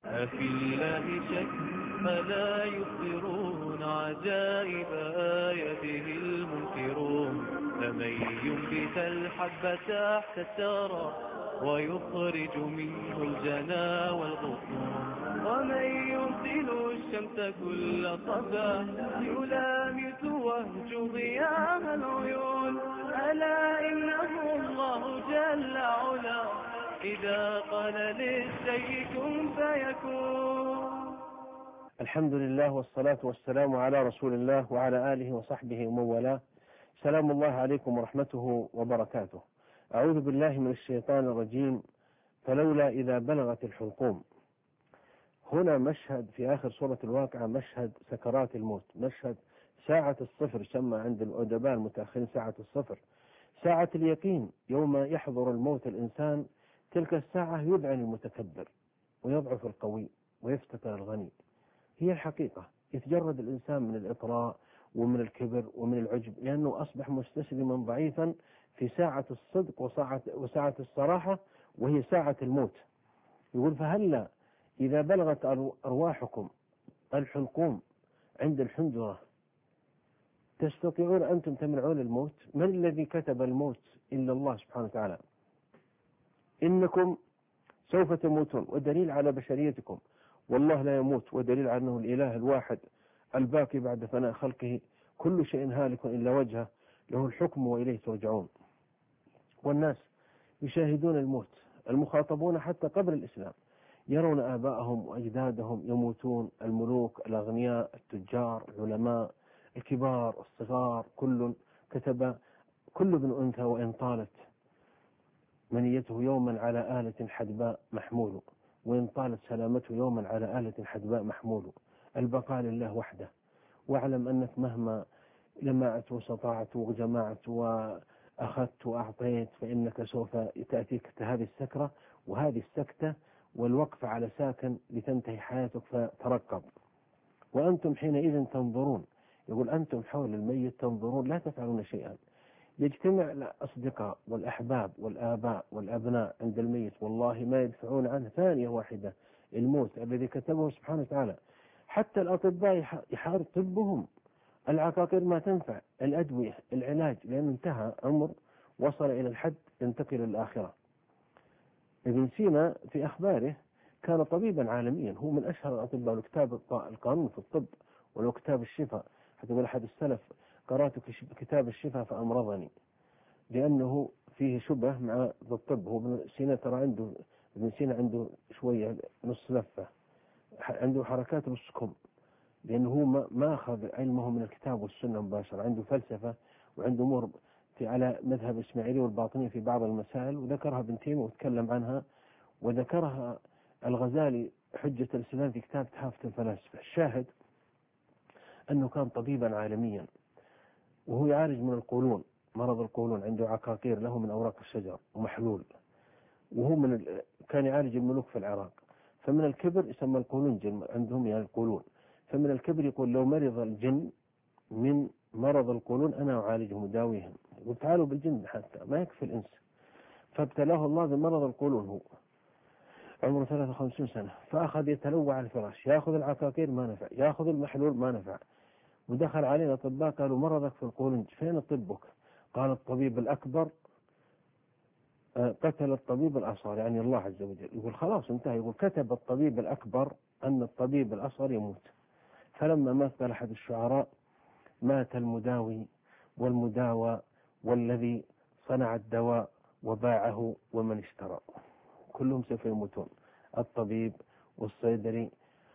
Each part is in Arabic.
أفي الله شك فلا يخبرون عجائب آياته المنكرون. فمن ينبت الحب تحت الثرى ويخرج منه الجنا والغصون، ومن يرسل الشمس كل صباح يلامس وهج ضياء العيون. ألا إنه الله جل علا إذا قال للشيء كن فيكون. الحمد لله والصلاة والسلام على رسول الله وعلى آله وصحبه ومن والاه. سلام الله عليكم ورحمته وبركاته. أعوذ بالله من الشيطان الرجيم. فلولا إذا بلغت الحلقوم. هنا مشهد في آخر سورة الواقعة، مشهد سكرات الموت، مشهد ساعة الصفر، سمى عند الأدباء المتأخرين ساعة الصفر، ساعة اليقين. يوم يحضر الموت الإنسان تلك الساعة يذعن المتكبر ويضعف القوي ويفتقر الغني. هي الحقيقة. يتجرد الإنسان من الإطراء ومن الكبر ومن العجب، لأنه أصبح مستسلما ضعيفا في ساعة الصدق وساعة الصراحة، وهي ساعة الموت. يقول فهلا إذا بلغت أرواحكم الحلقوم عند الحنجرة تستطيعون أنتم تمنعون الموت؟ من الذي كتب الموت إلا الله سبحانه وتعالى. إنكم سوف تموتون، ودليل على بشريتكم، والله لا يموت، ودليل على أنه الإله الواحد الباقي بعد فناء خلقه، كل شيء هالك إلا وجهه، له الحكم وإليه ترجعون. والناس يشاهدون الموت، المخاطبون حتى قبل الإسلام يرون آباءهم وأجدادهم يموتون، الملوك، الأغنياء، التجار، العلماء، الكبار، الصغار، كل كتب كل ابن أنثى وإن طالت منيته يوما على آلة حدباء محمول، وإن طالت سلامته يوما على آلة حدباء محمول. البقاء لله وحده. واعلم أنك مهما لمعت وسطعت وجمعت وأخذت وأعطيت فإنك سوف تأتيك هذه السكرة وهذه السكتة والوقف على ساكن لتنتهي حياتك، فترقب. وأنتم حينئذ تنظرون. يقول أنتم حول الميت تنظرون لا تفعلون شيئا. يجتمع الأصدقاء والأحباب والآباء والأبناء عند الميت، والله ما يدفعون عنه ثانية واحدة، الموت الذي كتبه سبحانه وتعالى. حتى الأطباء يحارب طبهم، العقاقير ما تنفع، الأدوية، العلاج، لأن انتهى أمر وصل إلى الحد ينتقل للآخرة. ابن سينا في أخباره كان طبيبا عالميا، هو من أشهر الأطباء، وكتاب القانون في الطب ولو كتاب الشفاء. حتى يقول أحد السلف قرأت كتاب الشفاء فأمرضني، لأنه فيه شبه مع الطب. هو ابن سينا ترى ابن سينا عنده شوية نص لفة، عنده حركات نصكم، لأنه هو ما أخذ علمه من الكتاب والسنة مباشرة، عنده فلسفة وعنده أمور على مذهب الإسماعيلي والباطنية في بعض المسائل، وذكرها ابن تيمية وتكلم عنها، وذكرها الغزالي حجة الإسلام في كتاب تحافة الفلاسفة. الشاهد أنه كان طبيبا عالميا، وهو يعالج من القولون، مرض القولون، عنده عقاقير له من أوراق الشجر ومحلول، وهو كان يعالج الملوك في العراق. فمن الكبر يسمى القولون جن عندهم، يعني القولون. فمن الكبر يقول لو مرض الجن من مرض القولون أنا أعالجهم وداويهم. يقول تعالوا بالجن حتى ما يكفي الإنس. فابتلاه الله بمرض القولون، هو عمره 53 سنة، فأخذ يتلوع على الفراش، يأخذ العقاقير ما نفع، يأخذ المحلول ما نفع. ودخل علينا أطباء قالوا مرضك في القولون، فين طبك؟ قال الطبيب الأكبر قتل الطبيب الأصغر، يعني الله عز وجل. يقول خلاص انتهى. يقول كتب الطبيب الأكبر أن الطبيب الأصغر يموت. فلما مات قال أحد الشعراء مات المداوي والمداوى والذي صنع الدواء وباعه ومن اشترى. كلهم سوف يموتون، الطبيب والصيدلي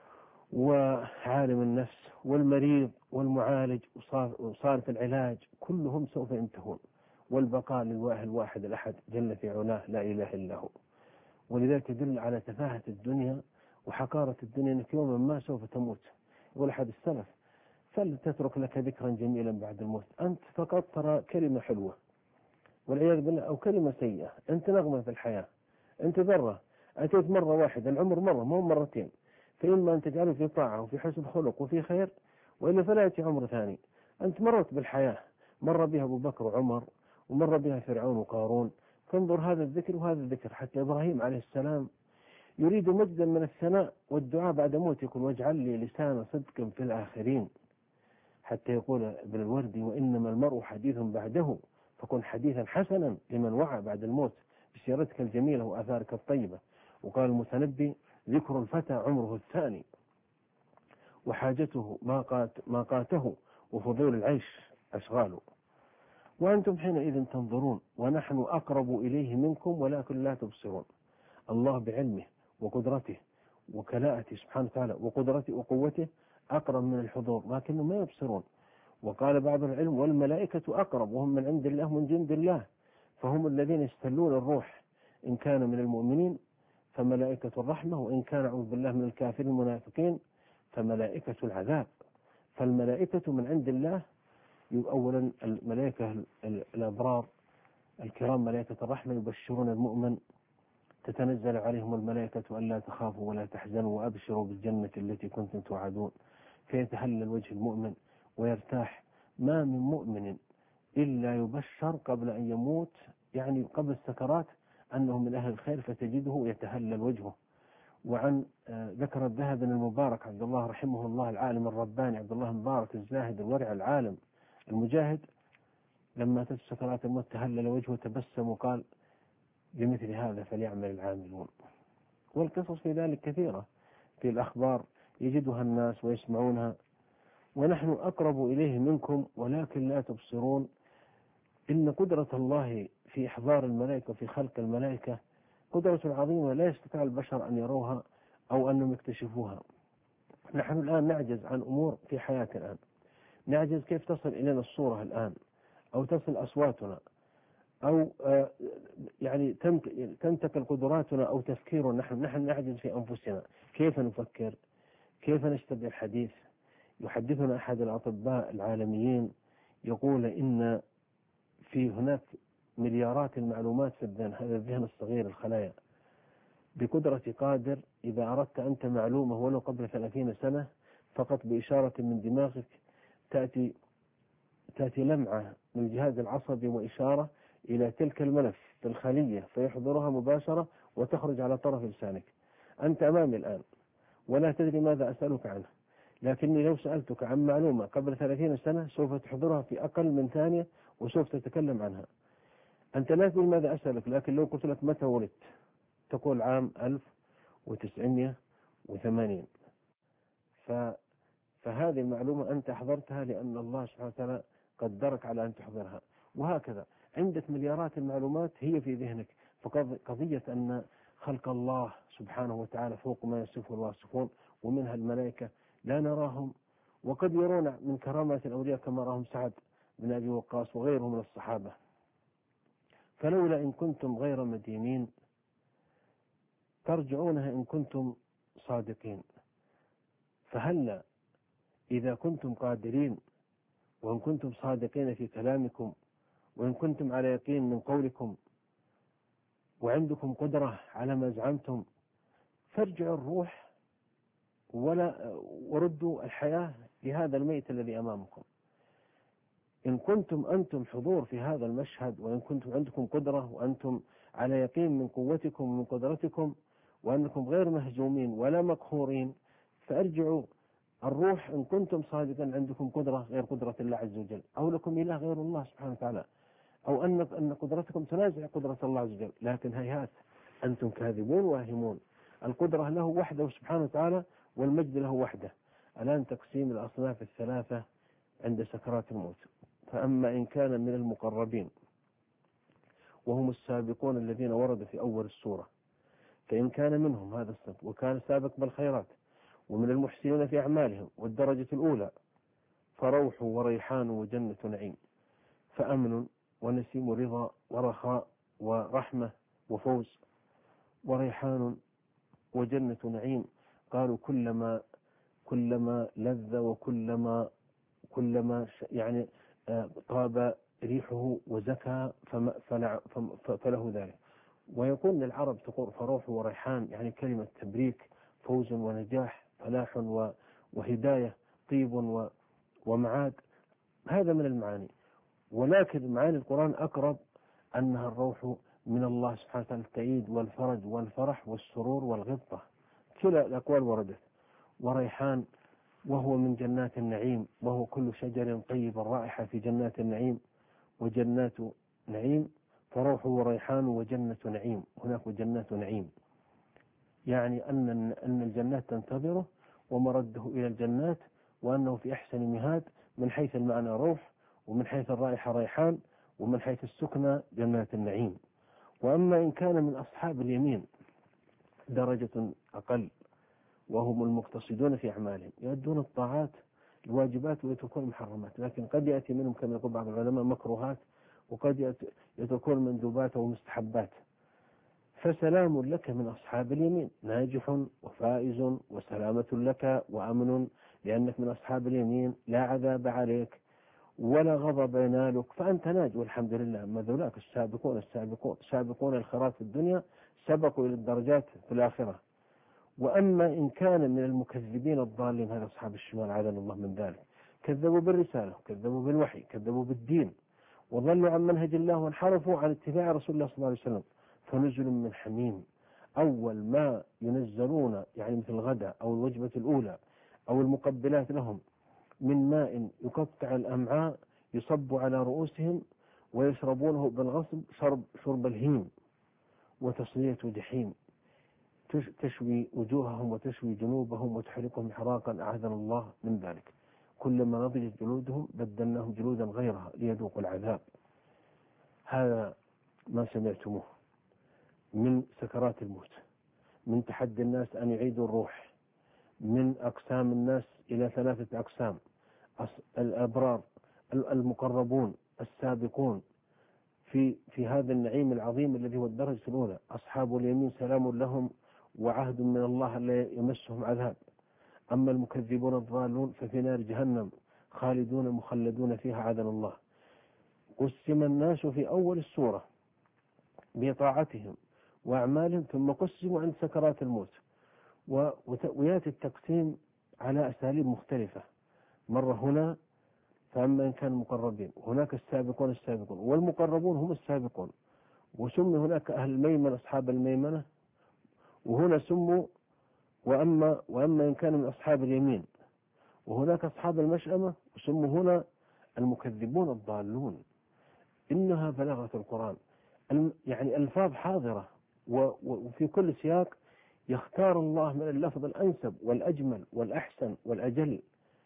وعالم النفس والمريض والمعالج وصارة العلاج، كلهم سوف ينتهون، والبقاء لله الواحد الأحد جل في علاه لا إله إلا هو. ولذلك يدل على تفاهة الدنيا وحقارة الدنيا، أنك يوما ما سوف تموت. يقول أحد السلف فلتترك لك ذكرا جميلا بعد الموت. أنت فقط ترى كلمة حلوة والعياذ بالله، أو كلمة سيئة، أنت نغمة في الحياة، أنت ذرة أتيت مرة واحدة، العمر مرة مو مرتين، فإما أن تجعله في طاعة وفي حسن خلق وفي خير، وإلا فلا يأتي عمر ثاني. أنت مرت بالحياة، مر بها أبو بكر وعمر، ومر بها فرعون وقارون. فانظر هذا الذكر وهذا الذكر، حتى إبراهيم عليه السلام يريد مجدا من الثناء والدعاء بعد موتكم، واجعل لي لسان صدق في الآخرين، حتى يقول ابن الوردي: وإنما المرء حديث بعده، فكن حديثا حسنا لمن وعى بعد الموت بسيرتك الجميلة وآثارك الطيبة. وقال المتنبي: ذكر الفتى عمره الثاني، وحاجته ما قاته، وفضول العيش أشغاله. وأنتم حينئذ تنظرون، ونحن أقرب إليه منكم ولكن لا تبصرون. الله بعلمه وقدرته وكلاءته سبحانه وتعالى وقدرته وقوته أقرب من الحضور، لكنهم ما يبصرون. وقال بعض العلم: والملائكة أقرب، وهم من عند الله من جند الله، فهم الذين يستلون الروح، إن كان من المؤمنين فملائكة الرحمة، وإن كان أعوذ بالله من الكافرين المنافقين فملائكة العذاب. فالملائكة من عند الله. أولا الملائكة الأبرار الكرام ملائكة الرحمة يبشرون المؤمن، تتنزل عليهم الملائكة ألا تخافوا ولا تحزنوا وأبشروا بالجنة التي كنتم توعدون، فيتهلل وجه المؤمن ويرتاح. ما من مؤمن إلا يبشر قبل أن يموت، يعني قبل السكرات، أنه من أهل الخير، فتجده يتهلل وجهه. وعن ذكر الذهبي المبارك عبد الله رحمه الله العالم الرباني عبد الله المبارك الزاهد الورع العالم المجاهد، لما أتت سكرات الموت تهلل وجهه وتبسم وقال: بمثل هذا فليعمل العاملون. والقصص في ذلك كثيرة في الأخبار يجدها الناس ويسمعونها. ونحن أقرب إليه منكم ولكن لا تبصرون. إن قدرة الله في إحضار الملائكة وفي خلق الملائكة قدرة عظيمة لا يستطيع البشر أن يروها أو أنهم يكتشفوها. نحن الآن نعجز عن أمور في حياتنا الآن، نعجز كيف تصل إلينا الصورة الآن، أو تصل أصواتنا، أو يعني تنتقل قدراتنا أو تفكيرنا. نحن نعجز في أنفسنا كيف نفكر، كيف نشتبه الحديث. يحدثنا أحد الأطباء العالميين يقول: إن في هناك مليارات المعلومات في الذهن، هذا الذهن الصغير الخلايا، بقدرة قادر إذا أردت أنت معلومة ولو قبل 30 سنة، فقط بإشارة من دماغك تأتي لمعة من الجهاز العصبي وإشارة إلى تلك الملف في الخلية، فيحضرها مباشرة وتخرج على طرف لسانك. أنت أمامي الآن ولا تدري ماذا أسألك عنه، لكني لو سألتك عن معلومة قبل 30 سنة سوف تحضرها في أقل من ثانية وسوف تتكلم عنها. أنت لا تدري ماذا أسألك، لكن لو قلت لك متى ولدت تقول عام 1980. فهذه المعلومة أنت أحضرتها لأن الله سبحانه وتعالى قدرك على أن تحضرها. وهكذا عندك مليارات المعلومات هي في ذهنك. فقضية أن خلق الله سبحانه وتعالى فوق ما يصفه الواصفون، ومنها الملائكة لا نراهم، وقد يرون من كرامات الأولياء كما راهم سعد بن أبي وقاص وغيره من الصحابة. فلولا إن كنتم غير مدينين ترجعونها إن كنتم صادقين. فهلا إذا كنتم قادرين، وإن كنتم صادقين في كلامكم، وإن كنتم على يقين من قولكم، وعندكم قدرة على ما زعمتم، فارجعوا الروح وردوا الحياة لهذا الميت الذي أمامكم. إن كنتم أنتم حضور في هذا المشهد، وإن كنتم عندكم قدرة، وأنتم على يقين من قوتكم ومن قدرتكم، وأنكم غير مهزومين ولا مقهورين، فارجعوا الروح إن كنتم صادقا عندكم قدرة غير قدرة الله عز وجل، أو لكم إله غير الله سبحانه وتعالى، أو أن قدرتكم تنازع قدرة الله عز وجل. لكن هيهات، أنتم كاذبون واهمون. القدرة له وحده سبحانه وتعالى، والمجد له وحده. الآن تقسيم الأصناف الثلاثة عند سكرات الموت. فأما إن كان من المقربين وهم السابقون الذين ورد في أول السورة، فإن كان منهم هذا الصنف وكان سابق بالخيرات ومن المحسنين في أعمالهم والدرجة الأولى، فروح وريحان وجنة نعيم. فأمن ونسيم رضا ورخاء ورحمة وفوز. وريحان وجنة نعيم، قالوا كلما لذ وكلما يعني طاب ريحه وزكى فله ذلك. ويقول للعرب تقول فروح وريحان، يعني كلمة تبريك، فوز ونجاح، فلاح وهداية، طيب ومعاد. هذا من المعاني. ولكن معاني القرآن أقرب أنها الروح من الله سبحانه وتعالى التأييد والفرج والفرح والسرور والغبطة، كلا الأقوال وردت. وريحان وهو من جنات النعيم، وهو كل شجر طيب الرائحة في جنات النعيم، وجنات نعيم فروح وريحان وجنة نعيم، هناك جنات نعيم، يعني أن الجنات تنتظره ومرده إلى الجنات، وأنه في أحسن مهاد من حيث المعنى روح، ومن حيث الرائحة ريحان، ومن حيث السكنى جنات النعيم. وأما إن كان من أصحاب اليمين درجة أقل، وهم المقتصدون في أعمالهم، يؤدون الطاعات الواجبات ويتركون المحرمات، لكن قد يأتي منهم كما يقول بعض العلماء مكروهات، وقد يتركون مندوبات ومستحبات. فسلام لك من أصحاب اليمين، ناجح وفائز وسلامة لك وأمن، لأنك من أصحاب اليمين، لا عذاب عليك ولا غضب ينالك، فأنت ناج والحمد لله. أما ذولاك سابقون الخيرات في الدنيا سبقوا إلى الدرجات في الآخرة. وأما إن كان من المكذبين الضالين، هذا أصحاب الشمال عاذنا الله من ذلك، كذبوا بالرسالة، كذبوا بالوحي، كذبوا بالدين، وضلوا عن منهج الله وانحرفوا عن اتباع رسول الله صلى الله عليه وسلم، فنزل من حميم. أول ما ينزلون يعني مثل الغداء أو الوجبة الأولى أو المقبلات لهم من ماء يقطع الأمعاء يصب على رؤوسهم ويشربونه بالغصب شرب الهيم، وتصلية جحيم تشوي وجوههم وتشوي جنوبهم وتحرقهم حراقا، أعاذنا الله من ذلك. كلما نضجت جلودهم بدلناهم جلودا غيرها ليذوقوا العذاب. هذا ما سمعتموه من سكرات الموت، من تحدي الناس أن يعيدوا الروح، من أقسام الناس إلى 3 أقسام: الأبرار، المقربون، السابقون في هذا النعيم العظيم الذي هو الدرجة الأولى. أصحاب اليمين سلام لهم وعهد من الله لا يمسهم عذاب. أما المكذبون الضالون ففي نار جهنم خالدون مخلدون فيها، عاذنا الله. قسم الناس في أول السورة بطاعتهم وأعمالهم، ثم قسموا عند سكرات الموت، ويأتي التقسيم على أساليب مختلفة. مرة هنا فأما إن كان مقربين، هناك السابقون، والمقربون هم السابقون، وسمي هناك أهل الميمنة أصحاب الميمنة، وهنا سموا وأما إن كان من أصحاب اليمين، وهناك أصحاب المشأمة وسموا هنا المكذبون الضالون. إنها بلاغة القرآن، يعني ألفاظ حاضرة، وفي كل سياق يختار الله من اللفظ الأنسب والأجمل والأحسن والأجل.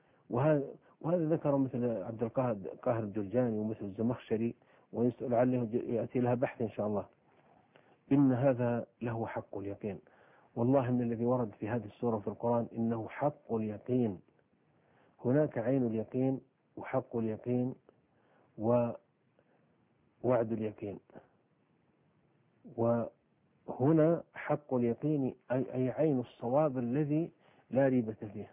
وهذا ذكر مثل عبد القاهر الجرجاني ومثل الزمخشري، ويسأل عنه يأتي لها بحث إن شاء الله. إن هذا له حق اليقين، والله إن الذي ورد في هذه السورة في القرآن إنه حق اليقين. هناك عين اليقين وحق اليقين ووعد اليقين، وهنا حق اليقين أي عين الصواب الذي لا ريبة فيه.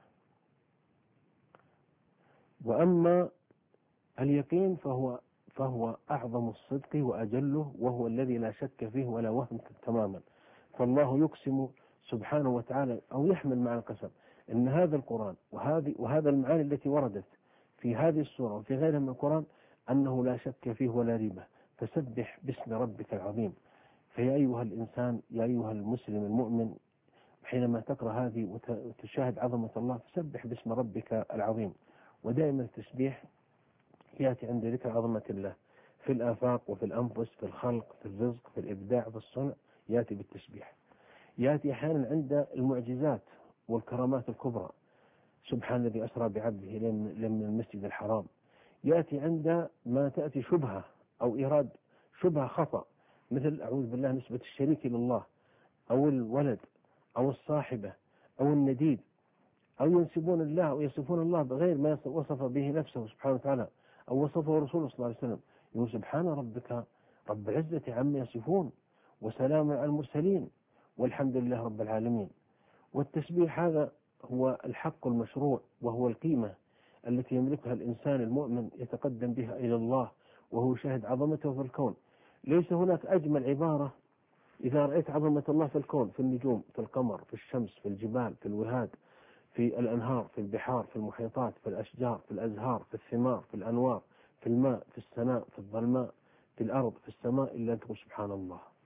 وأما اليقين فهو أعظم الصدق وأجله، وهو الذي لا شك فيه ولا وهم تماما. فالله يقسم سبحانه وتعالى أو يحمل معنى القسم إن هذا القرآن وهذا المعاني التي وردت في هذه السورة وفي غيرها من القرآن أنه لا شك فيه ولا ريبة. فسبح باسم ربك العظيم. فيا أيها الإنسان، يا أيها المسلم المؤمن، حينما تقرأ هذه وتشاهد عظمة الله فسبح باسم ربك العظيم. ودائما التسبيح يأتي عند ذكر عظمة الله في الآفاق وفي الأنفس، في الخلق، في الرزق، في الإبداع، في الصنع، يأتي بالتسبيح. يأتي أحيانا عند المعجزات والكرامات الكبرى، سبحان الذي أسرى بعبده من المسجد الحرام. يأتي عند ما تأتي شبهة أو إيراد شبهة خطأ، مثل أعوذ بالله نسبة الشريك لله، أو الولد، أو الصاحبة، أو النديد، أو ينسبون الله أو يصفون الله بغير ما وصف به نفسه سبحانه وتعالى أو وصفه رسوله صلى الله عليه وسلم. يقول سبحان ربك رب العزة عما يصفون وسلام على المرسلين والحمد لله رب العالمين. والتسبيح هذا هو الحق المشروع، وهو القيمة التي يملكها الإنسان المؤمن يتقدم بها إلى الله وهو شاهد عظمته في الكون. ليس هناك أجمل عبارة إذا رأيت عظمة الله في الكون، في النجوم، في القمر، في الشمس، في الجبال، في الوهاد، في الأنهار، في البحار، في المحيطات، في الأشجار، في الأزهار، في الثمار، في الأنوار، في الماء، في السماء، في الظلماء، في الأرض، في السماء، إلا أن تقول سبحان الله.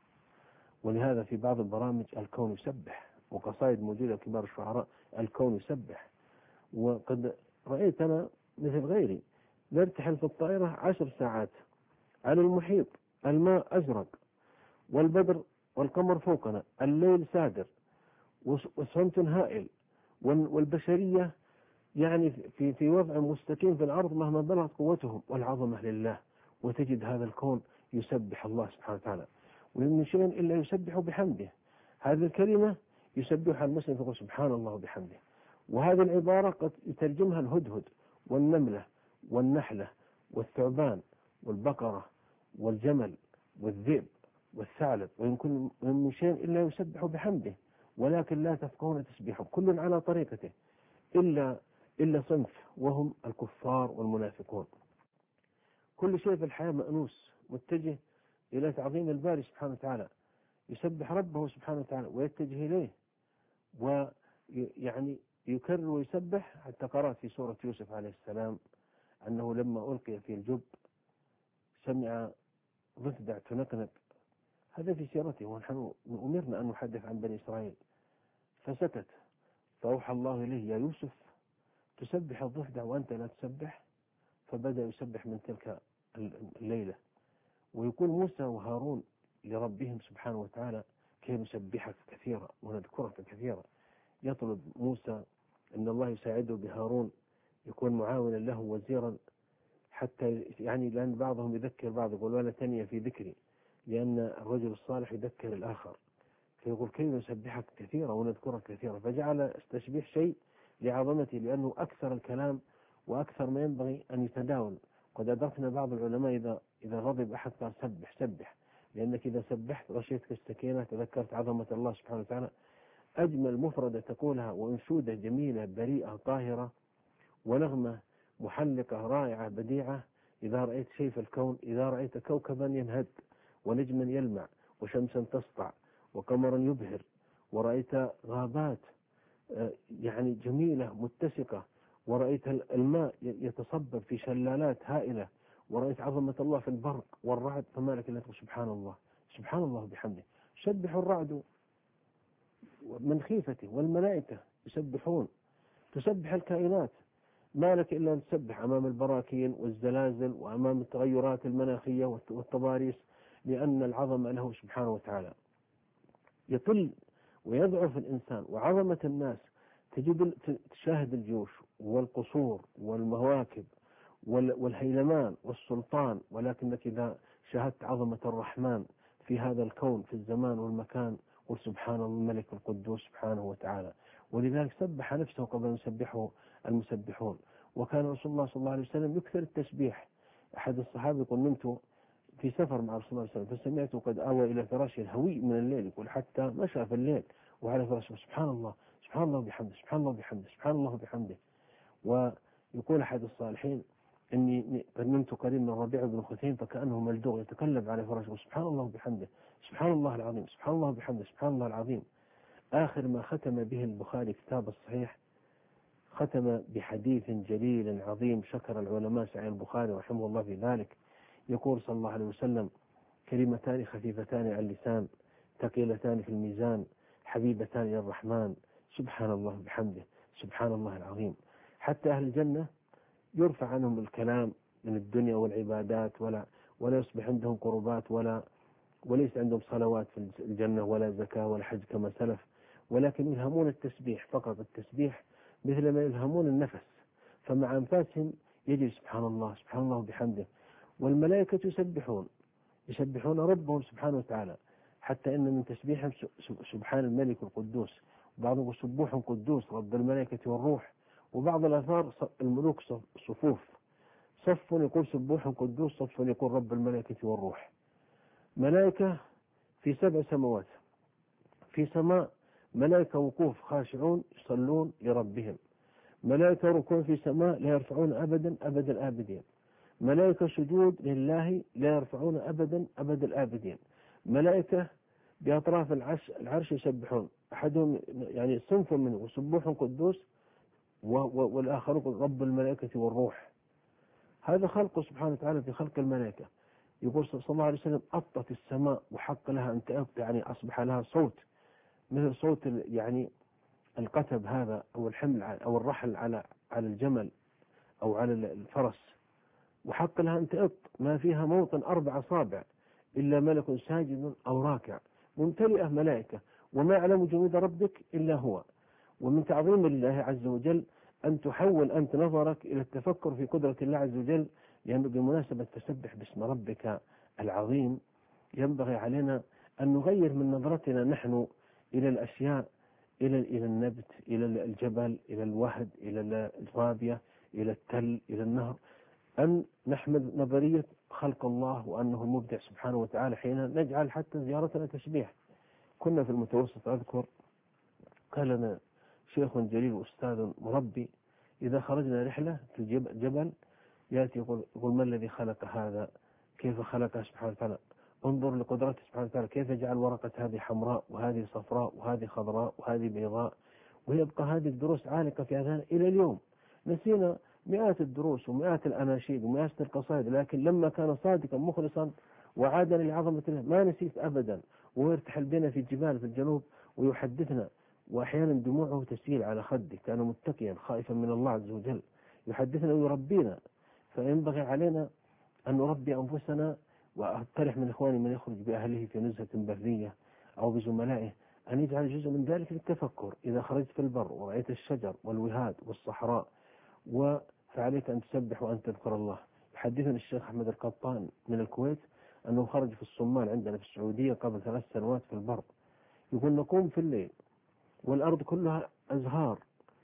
ولهذا في بعض البرامج الكون يسبح، وقصائد موجودة كبار الشعراء الكون يسبح. وقد رأيت أنا مثل غيري نرتحل في الطائرة 10 ساعات على المحيط، الماء أزرق والبدر والقمر فوقنا، الليل سادر وصمت هائل، والبشرية يعني في وضع مستقيم في الأرض مهما بلغت قوتهم، والعظمة لله. وتجد هذا الكون يسبح الله سبحانه وتعالى، ومن شيء إلا يسبح بحمده. هذه الكلمة يسبحها المسلم يقول سبحان الله وبحمده. وهذه العبارة قد يترجمها الهدهد والنملة والنحلة والثعبان والبقرة والجمل والذئب والثعلب، وإن كل من شيء إلا يسبح بحمده ولكن لا تفقهون تسبيحهم، كل على طريقته إلا صنف وهم الكفار والمنافقون. كل شيء في الحياة مأنوس متجه إلى تعظيم الباري سبحانه وتعالى، يسبح ربه سبحانه وتعالى ويتجه إليه، ويعني يكرر ويسبح. حتى قرأت في سورة يوسف عليه السلام أنه لما ألقي في الجب سمع ضفدع تنقنق، هذا في سيرته، ونحن أمرنا أن نحدث عن بني إسرائيل. فسكت، فأوحى الله إليه يا يوسف تسبح الضفدع وأنت لا تسبح، فبدأ يسبح من تلك الليلة. ويقول موسى وهارون لربهم سبحانه وتعالى كي نسبحك كثيرا ونذكرك كثيرا. يطلب موسى أن الله يساعده بهارون يكون معاونا له وزيرا، حتى يعني لأن بعضهم يذكر بعض، يقول ولا تنيا في ذكري، لأن الرجل الصالح يذكر الآخر، فيقول كي نسبحك كثيرا ونذكرك كثيرا. فجعل التسبيح شيء لعظمته، لأنه أكثر الكلام وأكثر ما ينبغي أن يتداول. قد أدركنا بعض العلماء إذا غضب أحد قال سبح سبح، لأنك إذا سبحت غشيتك السكينة، تذكرت عظمة الله سبحانه وتعالى. أجمل مفردة تقولها وأنشودة جميلة بريئة طاهرة ونغمة محلقة رائعة بديعة. إذا رأيت شيء في الكون، إذا رأيت كوكبا ينهد ونجما يلمع وشمسا تسطع وقمرا يبهر، ورأيت غابات يعني جميلة متسقة، ورأيت الماء يتصبب في شلالات هائلة، ورأيت عظمة الله في البرق والرعد، فما لك إلا تقول سبحان الله سبحان الله بحمده. يسبح الرعد من خيفته والملائكة يسبحون، تسبح الكائنات، ما لك إلا أن تسبح أمام البراكين والزلازل وأمام التغيرات المناخية والتضاريس، لأن العظمة له سبحانه وتعالى. يطل ويضعف الإنسان وعظمة الناس، تشاهد الجيوش والقصور والمواكب والهيلمان والسلطان، ولكنك إذا شاهدت عظمة الرحمن في هذا الكون في الزمان والمكان قل سبحان الملك القدوس سبحانه وتعالى. ولذلك سبح نفسه قبل أن يسبحه المسبحون. وكان رسول الله صلى الله عليه وسلم يكثر التسبيح. أحد الصحابة يقول نمت في سفر مع رسول الله صلى الله عليه وسلم فسمعته قد آوى إلى فراشه الهوي من الليل، يقول حتى مشى في الليل وعلى فراشه سبحان الله سبحان الله بحمده سبحان الله بحمده سبحان الله بحمده. ويقول أحد الصالحين إني قد نمت قريب من ربيع بن خثيم فكأنه ملدوغ يتقلب على فراشه سبحان الله بحمده سبحان الله العظيم سبحان الله بحمده سبحان الله العظيم. آخر ما ختم به البخاري كتاب الصحيح ختم بحديث جليل عظيم شكر العلماء سعي البخاري رحمه الله في ذلك. يقول صلى الله عليه وسلم كلمتان خفيفتان على اللسان ثقيلتان في الميزان حبيبتان إلى الرحمن سبحان الله بحمده سبحان الله العظيم. حتى أهل الجنة يرفع عنهم الكلام من الدنيا والعبادات ولا يصبح عندهم قربات وليس عندهم صلوات في الجنة ولا زكاة ولا حج كما سلف، ولكن يلهمون التسبيح فقط، التسبيح مثل ما يلهمون النفس، فمع أنفاسهم يجري سبحان الله سبحان الله بحمده. والملائكة يسبحون ربهم سبحانه وتعالى، حتى إن من تسبيحهم سبحان الملك القدوس، بعضهم سبوح قدوس رب الملائكة والروح. وبعض الآثار الملوك صفوف، صف يقول سبوح قدوس، صف يقول رب الملائكة والروح. ملائكة في 7 سماوات، في سماء ملائكة وقوف خاشعون يصلون لربهم، ملائكة ركوع في سماء لا يرفعون أبدا أبد الآبدين، ملائكة سجود لله لا يرفعون أبدا أبد الآبدين، ملائكة بأطراف العرش يسبحون، أحدهم يعني صنف منه سبوح قدوس والآخر رب الملائكة والروح. هذا خلقه سبحانه وتعالى في خلق الملائكة. يقول صلى الله عليه وسلم أطت السماء وحق لها أن تأبت، يعني أصبح لها صوت مثل صوت يعني القتب هذا، أو الحمل أو الرحل على الجمل أو على الفرس، وحق لها أن تأط، ما فيها موطن 4 أصابع إلا ملك ساجد أو راكع، ممتلئة ملائكة، وما يعلم جنود ربك إلا هو. ومن تعظيم الله عز وجل أن تحول أنت نظرك إلى التفكر في قدرة الله عز وجل، لأن بمناسبة تسبح باسم ربك العظيم ينبغي علينا أن نغير من نظرتنا نحن إلى الأشياء، إلى النبت، إلى الجبل، إلى الوهد، إلى الرابية، إلى التل، إلى النهر، أن نحمل نظرية خلق الله وأنه المبدع سبحانه وتعالى، حين نجعل حتى زيارتنا تسبيح. كنا في المتوسط أذكر قال لنا شيخ جليل وأستاذ مربي إذا خرجنا رحلة في الجبل يأتي يقول ما الذي خلق هذا؟ كيف خلقه سبحانه وتعالى؟ انظر لقدرته سبحانه وتعالى، كيف جعل ورقة هذه حمراء وهذه صفراء وهذه خضراء وهذه بيضاء، ويبقى هذه الدروس عالقة في أذهاننا إلى اليوم. نسينا مئات الدروس ومئات الأناشيد ومئات القصائد، لكن لما كان صادقا مخلصا وعادا لعظمة الله ما نسيت أبدا. ويرتحل بنا في الجبال في الجنوب ويحدثنا، وأحيانا دموعه تسيل على خده، كان متقيا خائفا من الله عز وجل، يحدثنا ويربينا. فينبغي علينا أن نربي أنفسنا. وأقترح من إخواني من يخرج بأهله في نزهة برية أو بزملائه أن يجعل جزء من ذلك للتفكر. إذا خرجت في البر ورأيت الشجر والوهاد والصحراء فعليك أن تسبح وأن تذكر الله. يحدثنا الشيخ أحمد القطان من الكويت أنه خرج في الصومال عندنا في السعودية قبل 3 سنوات في البر، يقول نقوم في الليل والأرض كلها أزهار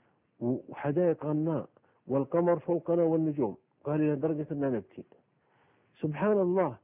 وحدائق غناء والقمر فوقنا والنجوم، قال إلى درجة أننا نبكي. سبحان الله.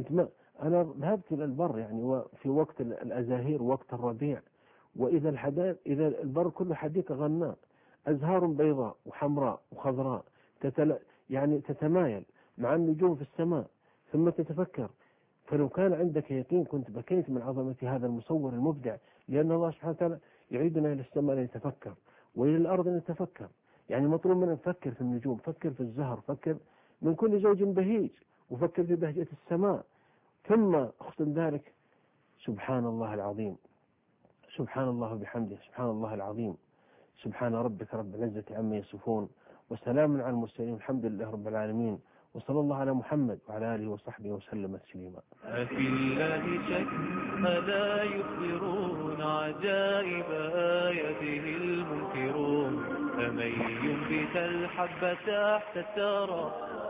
أنا ذهبت إلى البر يعني وفي وقت الأزاهير وقت الربيع، وإذا إذا البر كله حديقة غناء، أزهار بيضاء وحمراء وخضراء يعني تتمايل مع النجوم في السماء، ثم تتفكر. فلو كان عندك يقين كنت بكيت من عظمة هذا المصور المبدع، لأن الله سبحانه وتعالى يعيدنا إلى السماء لنتفكر وإلى الأرض لنتفكر. يعني مطلوب منا نفكر في النجوم، فكر في الزهر، فكر من كل زوج بهيج، وفكر في بهجة السماء، ثم اختم ذلك. سبحان الله العظيم، سبحان الله بحمده، سبحان الله العظيم، سبحان ربك رب العزة عما يصفون، وسلام على المرسلين، الحمد لله رب العالمين، وصلى الله على محمد وعلى آله وصحبه وسلم تسليما. أفي الله شك ألا يخبرون عجائب آياته المنكرون، فمن ينبت الحب تحت الثرى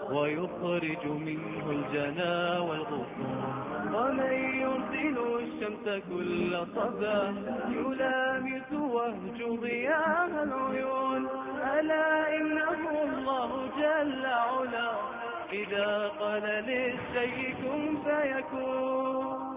ويخرج منه الجنا والغصون، ومن يرسل الشمس كل صباح يلامس وهج ضياء العيون، ألا إنه الله جل علا إذا قال للشيء كن فيكون.